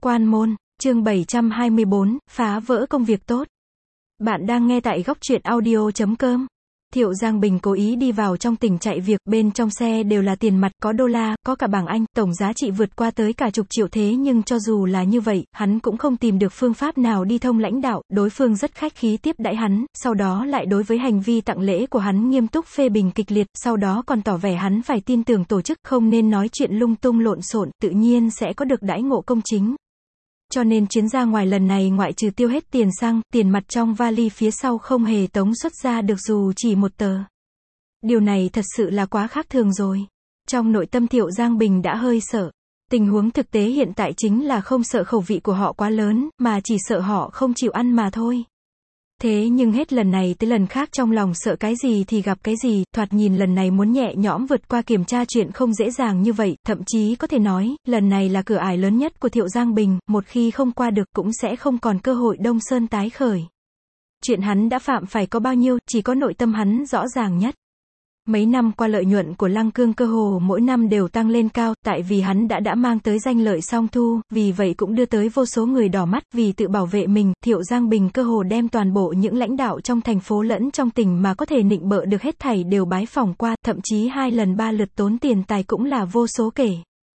Quan môn, chương 724, phá vỡ công việc tốt. Bạn đang nghe tại góc truyện audio.com. Thiệu Giang Bình cố ý đi vào trong tỉnh chạy việc, bên trong xe đều là tiền mặt, có đô la, có cả bảng Anh, tổng giá trị vượt qua tới cả chục triệu, thế nhưng cho dù là như vậy, hắn cũng không tìm được phương pháp nào đi thông lãnh đạo, đối phương rất khách khí tiếp đãi hắn, sau đó lại đối với hành vi tặng lễ của hắn nghiêm túc phê bình kịch liệt, sau đó còn tỏ vẻ hắn phải tin tưởng tổ chức, không nên nói chuyện lung tung lộn xộn, tự nhiên sẽ có được đãi ngộ công chính. Cho nên chuyến ra ngoài lần này ngoại trừ tiêu hết tiền xăng, tiền mặt trong vali phía sau không hề tống xuất ra được dù chỉ một tờ. Điều này thật sự là quá khác thường rồi. Trong nội tâm Thiệu Giang Bình đã hơi sợ. Tình huống thực tế hiện tại chính là không sợ khẩu vị của họ quá lớn, mà chỉ sợ họ không chịu ăn mà thôi. Thế nhưng hết lần này tới lần khác trong lòng sợ cái gì thì gặp cái gì, thoạt nhìn lần này muốn nhẹ nhõm vượt qua kiểm tra chuyện không dễ dàng như vậy, thậm chí có thể nói, lần này là cửa ải lớn nhất của Thiệu Giang Bình, một khi không qua được cũng sẽ không còn cơ hội Đông Sơn tái khởi. Chuyện hắn đã phạm phải có bao nhiêu, chỉ có nội tâm hắn rõ ràng nhất. Mấy năm qua lợi nhuận của Lăng Cương cơ hồ mỗi năm đều tăng lên cao, tại vì hắn đã mang tới danh lợi song thu, vì vậy cũng đưa tới vô số người đỏ mắt, vì tự bảo vệ mình, Thiệu Giang Bình cơ hồ đem toàn bộ những lãnh đạo trong thành phố lẫn trong tỉnh mà có thể nịnh bợ được hết thảy đều bái phỏng qua, thậm chí 2 lần 3 lượt tốn tiền tài cũng là vô số kể.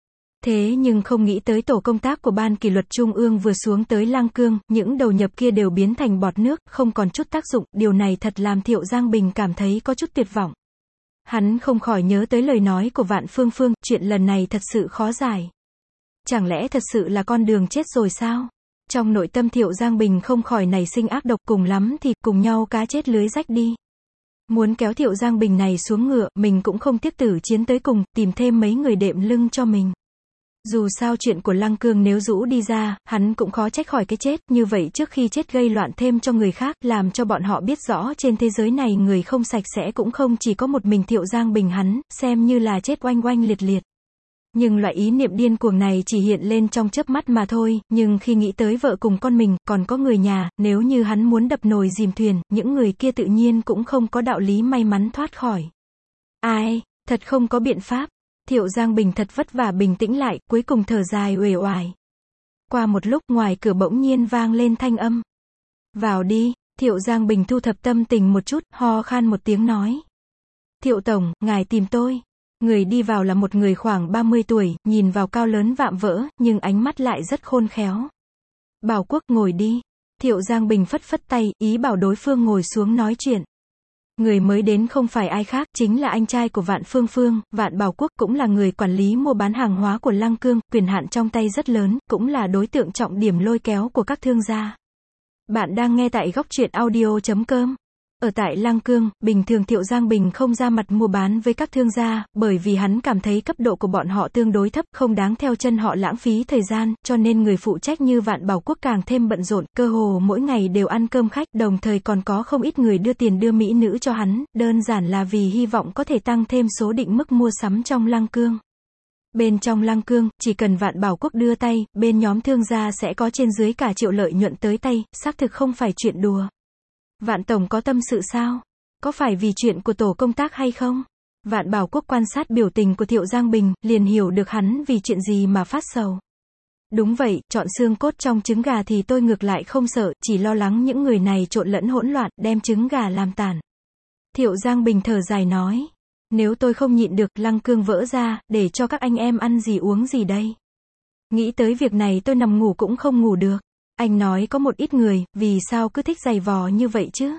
Thế nhưng không nghĩ tới tổ công tác của Ban Kỷ luật Trung ương vừa xuống tới Lăng Cương, những đầu nhập kia đều biến thành bọt nước, không còn chút tác dụng, điều này thật làm Thiệu Giang Bình cảm thấy có chút tuyệt vọng. Hắn không khỏi nhớ tới lời nói của Vạn Phương Phương, chuyện lần này thật sự khó giải. Chẳng lẽ thật sự là con đường chết rồi sao? Trong nội tâm Thiệu Giang Bình không khỏi nảy sinh ác độc, cùng lắm thì cùng nhau cá chết lưới rách đi. Muốn kéo Thiệu Giang Bình này xuống ngựa, mình cũng không tiếc tử chiến tới cùng, tìm thêm mấy người đệm lưng cho mình. Dù sao chuyện của Lăng Cương nếu rũ đi ra, hắn cũng khó trách khỏi cái chết, như vậy trước khi chết gây loạn thêm cho người khác, làm cho bọn họ biết rõ trên thế giới này người không sạch sẽ cũng không chỉ có một mình Thiệu Giang Bình hắn, xem như là chết oanh oanh liệt liệt. Nhưng loại ý niệm điên cuồng này chỉ hiện lên trong chớp mắt mà thôi, nhưng khi nghĩ tới vợ cùng con mình, còn có người nhà, nếu như hắn muốn đập nồi dìm thuyền, những người kia tự nhiên cũng không có đạo lý may mắn thoát khỏi. Ai, thật không có biện pháp. Thiệu Giang Bình thật vất vả bình tĩnh lại, cuối cùng thở dài uể oải. Qua một lúc ngoài cửa bỗng nhiên vang lên thanh âm. Vào đi, Thiệu Giang Bình thu thập tâm tình một chút, ho khan một tiếng nói. Thiệu Tổng, ngài tìm tôi. Người đi vào là một người khoảng 30 tuổi, nhìn vào cao lớn vạm vỡ, nhưng ánh mắt lại rất khôn khéo. Bảo Quốc ngồi đi. Thiệu Giang Bình phất phất tay, ý bảo đối phương ngồi xuống nói chuyện. Người mới đến không phải ai khác, chính là anh trai của Vạn Phương Phương, Vạn Bảo Quốc, cũng là người quản lý mua bán hàng hóa của Lăng Cương, quyền hạn trong tay rất lớn, cũng là đối tượng trọng điểm lôi kéo của các thương gia. Bạn đang nghe tại góc truyện audio.com. Ở tại Lăng Cương, bình thường Thiệu Giang Bình không ra mặt mua bán với các thương gia, bởi vì hắn cảm thấy cấp độ của bọn họ tương đối thấp, không đáng theo chân họ lãng phí thời gian, cho nên người phụ trách như Vạn Bảo Quốc càng thêm bận rộn, cơ hồ mỗi ngày đều ăn cơm khách, đồng thời còn có không ít người đưa tiền đưa mỹ nữ cho hắn, đơn giản là vì hy vọng có thể tăng thêm số định mức mua sắm trong Lăng Cương. Bên trong Lăng Cương, chỉ cần Vạn Bảo Quốc đưa tay, bên nhóm thương gia sẽ có trên dưới cả triệu lợi nhuận tới tay, xác thực không phải chuyện đùa. Vạn Tổng có tâm sự sao? Có phải vì chuyện của tổ công tác hay không? Vạn Bảo Quốc quan sát biểu tình của Thiệu Giang Bình, liền hiểu được hắn vì chuyện gì mà phát sầu. Đúng vậy, chọn xương cốt trong trứng gà thì tôi ngược lại không sợ, chỉ lo lắng những người này trộn lẫn hỗn loạn, đem trứng gà làm tàn. Thiệu Giang Bình thở dài nói. Nếu tôi không nhịn được, Lăng Cương vỡ ra, để cho các anh em ăn gì uống gì đây? Nghĩ tới việc này tôi nằm ngủ cũng không ngủ được. Anh nói có một ít người, vì sao cứ thích giày vò như vậy chứ?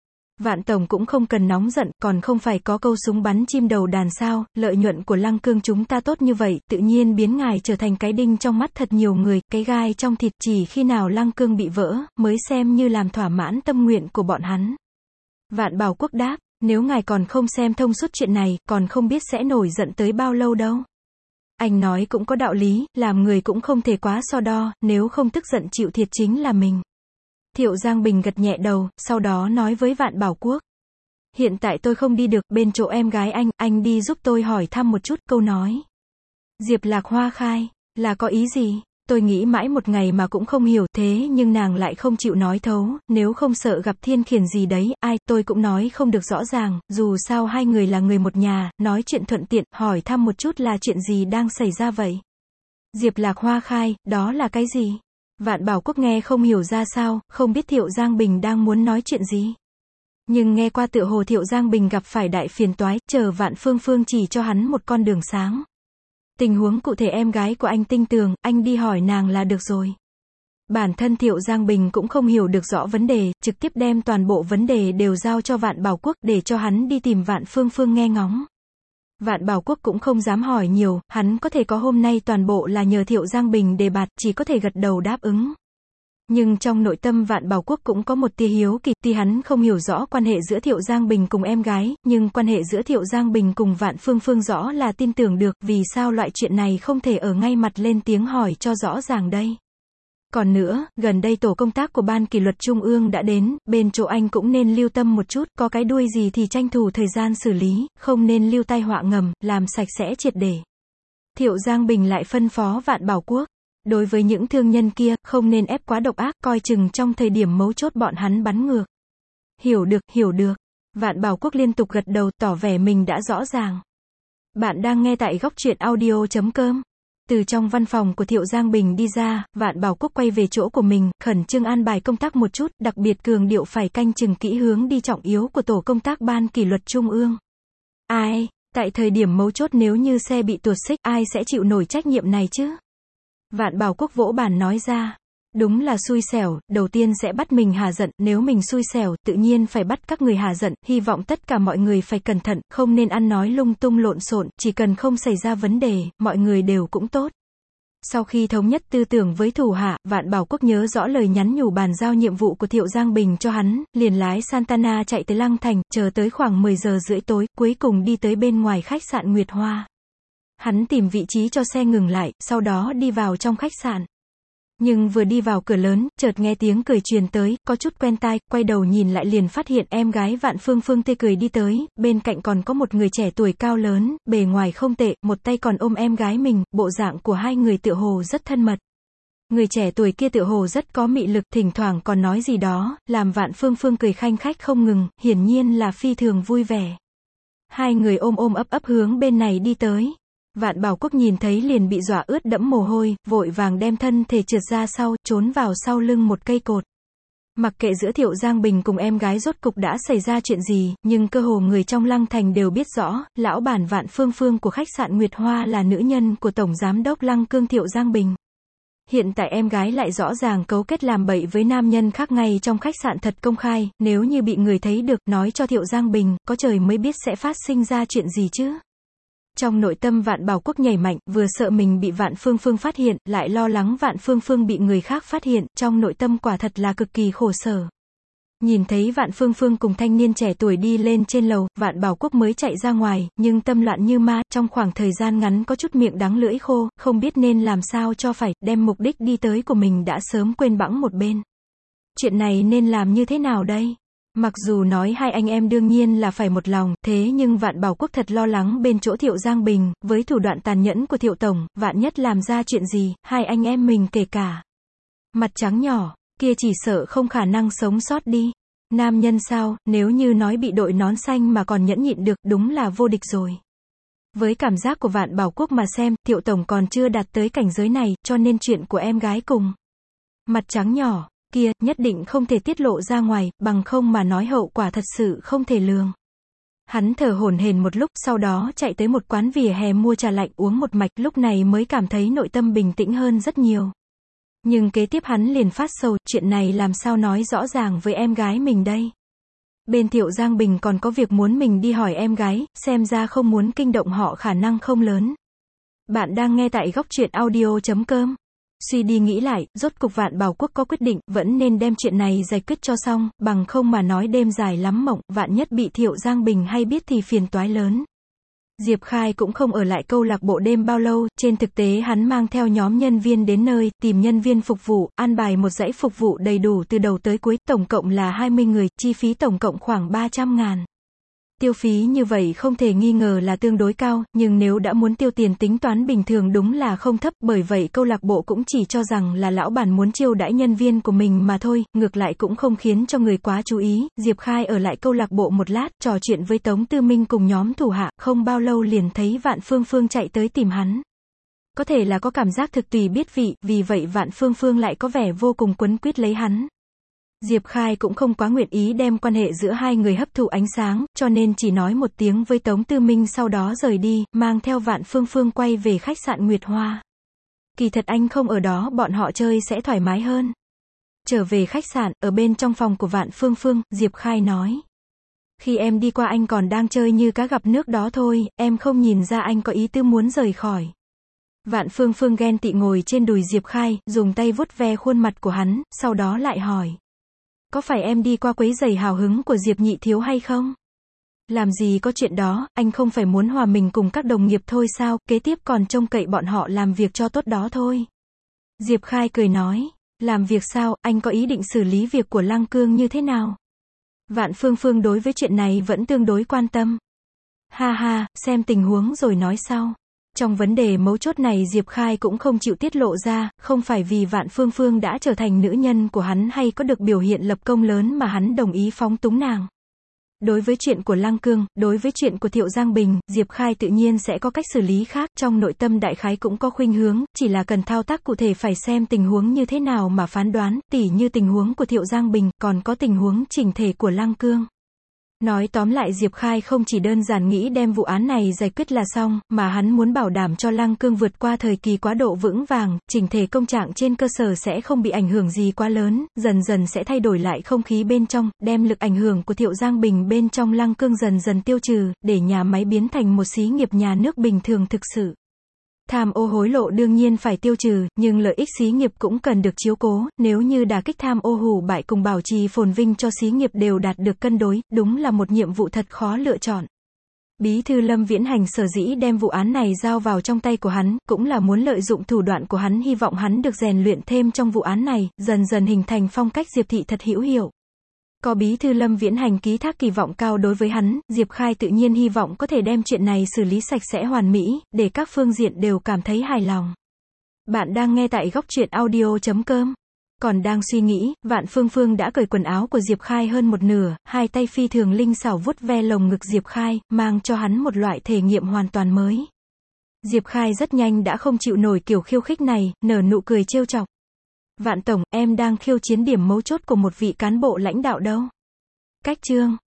Vạn Tổng cũng không cần nóng giận, còn không phải có câu súng bắn chim đầu đàn sao, lợi nhuận của Lăng Cương chúng ta tốt như vậy, tự nhiên biến ngài trở thành cái đinh trong mắt thật nhiều người, cái gai trong thịt, chỉ khi nào Lăng Cương bị vỡ, mới xem như làm thỏa mãn tâm nguyện của bọn hắn. Vạn Bảo Quốc đáp, nếu ngài còn không xem thông suốt chuyện này, còn không biết sẽ nổi giận tới bao lâu đâu. Anh nói cũng có đạo lý, làm người cũng không thể quá so đo, nếu không tức giận chịu thiệt chính là mình. Thiệu Giang Bình gật nhẹ đầu, sau đó nói với Vạn Bảo Quốc. Hiện tại tôi không đi được, bên chỗ em gái anh đi giúp tôi hỏi thăm một chút, câu nói. Diệp Lạc Hoa khai, là có ý gì? Tôi nghĩ mãi một ngày mà cũng không hiểu, thế nhưng nàng lại không chịu nói thấu, nếu không sợ gặp thiên khiển gì đấy, tôi cũng nói không được rõ ràng, dù sao hai người là người một nhà, nói chuyện thuận tiện, hỏi thăm một chút là chuyện gì đang xảy ra vậy. Diệp Lạc Hoa khai, đó là cái gì? Vạn Bảo Quốc nghe không hiểu ra sao, không biết Thiệu Giang Bình đang muốn nói chuyện gì. Nhưng nghe qua tựa hồ Thiệu Giang Bình gặp phải đại phiền toái, chờ Vạn Phương Phương chỉ cho hắn một con đường sáng. Tình huống cụ thể em gái của anh tin tưởng, anh đi hỏi nàng là được rồi. Bản thân Thiệu Giang Bình cũng không hiểu được rõ vấn đề, trực tiếp đem toàn bộ vấn đề đều giao cho Vạn Bảo Quốc để cho hắn đi tìm Vạn Phương Phương nghe ngóng. Vạn Bảo Quốc cũng không dám hỏi nhiều, hắn có thể có hôm nay toàn bộ là nhờ Thiệu Giang Bình đề bạt, chỉ có thể gật đầu đáp ứng. Nhưng trong nội tâm Vạn Bảo Quốc cũng có một tia hiếu kỳ, tuy hắn không hiểu rõ quan hệ giữa Thiệu Giang Bình cùng em gái, nhưng quan hệ giữa Thiệu Giang Bình cùng Vạn Phương Phương rõ là tin tưởng được, vì sao loại chuyện này không thể ở ngay mặt lên tiếng hỏi cho rõ ràng đây. Còn nữa, gần đây tổ công tác của Ban Kỷ luật Trung ương đã đến, bên chỗ anh cũng nên lưu tâm một chút, có cái đuôi gì thì tranh thủ thời gian xử lý, không nên lưu tai họa ngầm, làm sạch sẽ triệt để. Thiệu Giang Bình lại phân phó Vạn Bảo Quốc. Đối với những thương nhân kia, không nên ép quá độc ác, coi chừng trong thời điểm mấu chốt bọn hắn bắn ngược. Hiểu được, hiểu được. Vạn Bảo Quốc liên tục gật đầu, tỏ vẻ mình đã rõ ràng. Bạn đang nghe tại góc truyện audio.com. Từ trong văn phòng của Thiệu Giang Bình đi ra, Vạn Bảo Quốc quay về chỗ của mình, khẩn trương an bài công tác một chút, đặc biệt cường điệu phải canh chừng kỹ hướng đi trọng yếu của tổ công tác Ban Kỷ luật Trung ương. Ai, tại thời điểm mấu chốt nếu như xe bị tuột xích, ai sẽ chịu nổi trách nhiệm này chứ? Vạn Bảo Quốc vỗ bàn nói ra. Đúng là xui xẻo, đầu tiên sẽ bắt mình hả giận, nếu mình xui xẻo, tự nhiên phải bắt các người hả giận, hy vọng tất cả mọi người phải cẩn thận, không nên ăn nói lung tung lộn xộn, chỉ cần không xảy ra vấn đề, mọi người đều cũng tốt. Sau khi thống nhất tư tưởng với thủ hạ, Vạn Bảo Quốc nhớ rõ lời nhắn nhủ bàn giao nhiệm vụ của Thiệu Giang Bình cho hắn, liền lái Santana chạy tới Lăng Thành, chờ tới khoảng 10 giờ rưỡi tối, cuối cùng đi tới bên ngoài khách sạn Nguyệt Hoa. Hắn tìm vị trí cho xe ngừng lại, sau đó đi vào trong khách sạn. Nhưng vừa đi vào cửa lớn, chợt nghe tiếng cười truyền tới, có chút quen tai, quay đầu nhìn lại liền phát hiện em gái Vạn Phương Phương tươi cười đi tới, bên cạnh còn có một người trẻ tuổi cao lớn, bề ngoài không tệ, một tay còn ôm em gái mình, bộ dạng của hai người tựa hồ rất thân mật. Người trẻ tuổi kia tựa hồ rất có mị lực, thỉnh thoảng còn nói gì đó, làm Vạn Phương Phương cười khanh khách không ngừng, hiển nhiên là phi thường vui vẻ. Hai người ôm ôm ấp ấp hướng bên này đi tới. Vạn Bảo Quốc nhìn thấy liền bị dọa ướt đẫm mồ hôi, vội vàng đem thân thể trượt ra sau, trốn vào sau lưng một cây cột. Mặc kệ giữa Thiệu Giang Bình cùng em gái rốt cục đã xảy ra chuyện gì, nhưng cơ hồ người trong Lăng Thành đều biết rõ, lão bản Vạn Phương Phương của khách sạn Nguyệt Hoa là nữ nhân của Tổng Giám đốc Lăng Cương Thiệu Giang Bình. Hiện tại em gái lại rõ ràng cấu kết làm bậy với nam nhân khác ngay trong khách sạn thật công khai, nếu như bị người thấy được, nói cho Thiệu Giang Bình, có trời mới biết sẽ phát sinh ra chuyện gì chứ. Trong nội tâm Vạn Bảo Quốc nhảy mạnh, vừa sợ mình bị Vạn Phương Phương phát hiện, lại lo lắng Vạn Phương Phương bị người khác phát hiện, trong nội tâm quả thật là cực kỳ khổ sở. Nhìn thấy Vạn Phương Phương cùng thanh niên trẻ tuổi đi lên trên lầu, Vạn Bảo Quốc mới chạy ra ngoài, nhưng tâm loạn như ma, trong khoảng thời gian ngắn có chút miệng đắng lưỡi khô, không biết nên làm sao cho phải, đem mục đích đi tới của mình đã sớm quên bẵng một bên. Chuyện này nên làm như thế nào đây? Mặc dù nói hai anh em đương nhiên là phải một lòng, thế nhưng Vạn Bảo Quốc thật lo lắng bên chỗ Thiệu Giang Bình, với thủ đoạn tàn nhẫn của Thiệu Tổng, vạn nhất làm ra chuyện gì, hai anh em mình kể cả. Mặt trắng nhỏ, kia chỉ sợ không khả năng sống sót đi. Nam nhân sao, nếu như nói bị đội nón xanh mà còn nhẫn nhịn được, đúng là vô địch rồi. Với cảm giác của Vạn Bảo Quốc mà xem, Thiệu Tổng còn chưa đạt tới cảnh giới này, cho nên chuyện của em gái cùng mặt trắng nhỏ kia, nhất định không thể tiết lộ ra ngoài, bằng không mà nói hậu quả thật sự không thể lường. Hắn thở hổn hển một lúc, sau đó chạy tới một quán vỉa hè mua trà lạnh uống một mạch, lúc này mới cảm thấy nội tâm bình tĩnh hơn rất nhiều. Nhưng kế tiếp hắn liền phát sầu, chuyện này làm sao nói rõ ràng với em gái mình đây. Bên Thiệu Giang Bình còn có việc muốn mình đi hỏi em gái, xem ra không muốn kinh động họ khả năng không lớn. Bạn đang nghe tại góc truyện audio.com. Suy đi nghĩ lại, rốt cục Vạn Bảo Quốc có quyết định, vẫn nên đem chuyện này giải quyết cho xong, bằng không mà nói đêm dài lắm mộng, vạn nhất bị Thiệu Giang Bình hay biết thì phiền toái lớn. Diệp Khai cũng không ở lại câu lạc bộ đêm bao lâu, trên thực tế hắn mang theo nhóm nhân viên đến nơi, tìm nhân viên phục vụ, an bài một dãy phục vụ đầy đủ từ đầu tới cuối, tổng cộng là 20 người, chi phí tổng cộng khoảng 300.000. Tiêu phí như vậy không thể nghi ngờ là tương đối cao, nhưng nếu đã muốn tiêu tiền tính toán bình thường đúng là không thấp, bởi vậy câu lạc bộ cũng chỉ cho rằng là lão bản muốn chiêu đãi nhân viên của mình mà thôi, ngược lại cũng không khiến cho người quá chú ý. Diệp Khai ở lại câu lạc bộ một lát, trò chuyện với Tống Tư Minh cùng nhóm thủ hạ, không bao lâu liền thấy Vạn Phương Phương chạy tới tìm hắn. Có thể là có cảm giác thực tùy biết vị, vì vậy Vạn Phương Phương lại có vẻ vô cùng quấn quýt lấy hắn. Diệp Khai cũng không quá nguyện ý đem quan hệ giữa hai người hấp thụ ánh sáng, cho nên chỉ nói một tiếng với Tống Tư Minh sau đó rời đi, mang theo Vạn Phương Phương quay về khách sạn Nguyệt Hoa. Kỳ thật anh không ở đó bọn họ chơi sẽ thoải mái hơn. Trở về khách sạn, ở bên trong phòng của Vạn Phương Phương, Diệp Khai nói. Khi em đi qua anh còn đang chơi như cá gặp nước đó thôi, em không nhìn ra anh có ý tư muốn rời khỏi. Vạn Phương Phương ghen tị ngồi trên đùi Diệp Khai, dùng tay vuốt ve khuôn mặt của hắn, sau đó lại hỏi. Có phải em đi qua quấy rầy hào hứng của Diệp nhị thiếu hay không? Làm gì có chuyện đó, anh không phải muốn hòa mình cùng các đồng nghiệp thôi sao, kế tiếp còn trông cậy bọn họ làm việc cho tốt đó thôi. Diệp Khai cười nói, làm việc sao, anh có ý định xử lý việc của Lăng Cương như thế nào? Vạn Phương Phương đối với chuyện này vẫn tương đối quan tâm. Ha ha, xem tình huống rồi nói sau. Trong vấn đề mấu chốt này Diệp Khai cũng không chịu tiết lộ ra, không phải vì Vạn Phương Phương đã trở thành nữ nhân của hắn hay có được biểu hiện lập công lớn mà hắn đồng ý phóng túng nàng. Đối với chuyện của Lăng Cương, đối với chuyện của Thiệu Giang Bình, Diệp Khai tự nhiên sẽ có cách xử lý khác, trong nội tâm đại khái cũng có khuynh hướng, chỉ là cần thao tác cụ thể phải xem tình huống như thế nào mà phán đoán, tỉ như tình huống của Thiệu Giang Bình, còn có tình huống chỉnh thể của Lăng Cương. Nói tóm lại Diệp Khai không chỉ đơn giản nghĩ đem vụ án này giải quyết là xong, mà hắn muốn bảo đảm cho Lăng Cương vượt qua thời kỳ quá độ vững vàng, chỉnh thể công trạng trên cơ sở sẽ không bị ảnh hưởng gì quá lớn, dần dần sẽ thay đổi lại không khí bên trong, đem lực ảnh hưởng của Thiệu Giang Bình bên trong Lăng Cương dần dần tiêu trừ, để nhà máy biến thành một xí nghiệp nhà nước bình thường thực sự. Tham ô hối lộ đương nhiên phải tiêu trừ, nhưng lợi ích xí nghiệp cũng cần được chiếu cố, nếu như đả kích tham ô hủ bại cùng bảo trì phồn vinh cho xí nghiệp đều đạt được cân đối, đúng là một nhiệm vụ thật khó lựa chọn. Bí thư Lâm Viễn Hành sở dĩ đem vụ án này giao vào trong tay của hắn, cũng là muốn lợi dụng thủ đoạn của hắn, hy vọng hắn được rèn luyện thêm trong vụ án này, dần dần hình thành phong cách Diệp thị thật hữu hiệu. Có bí thư Lâm Viễn Hành ký thác kỳ vọng cao đối với hắn, Diệp Khai tự nhiên hy vọng có thể đem chuyện này xử lý sạch sẽ hoàn mỹ, để các phương diện đều cảm thấy hài lòng. Bạn đang nghe tại góc truyện audio.com. Còn đang suy nghĩ, Vạn Phương Phương đã cởi quần áo của Diệp Khai hơn một nửa, hai tay phi thường linh xảo vuốt ve lồng ngực Diệp Khai, mang cho hắn một loại thể nghiệm hoàn toàn mới. Diệp Khai rất nhanh đã không chịu nổi kiểu khiêu khích này, nở nụ cười trêu chọc. Vạn tổng, em đang khiêu chiến điểm mấu chốt của một vị cán bộ lãnh đạo đâu. Cách chương.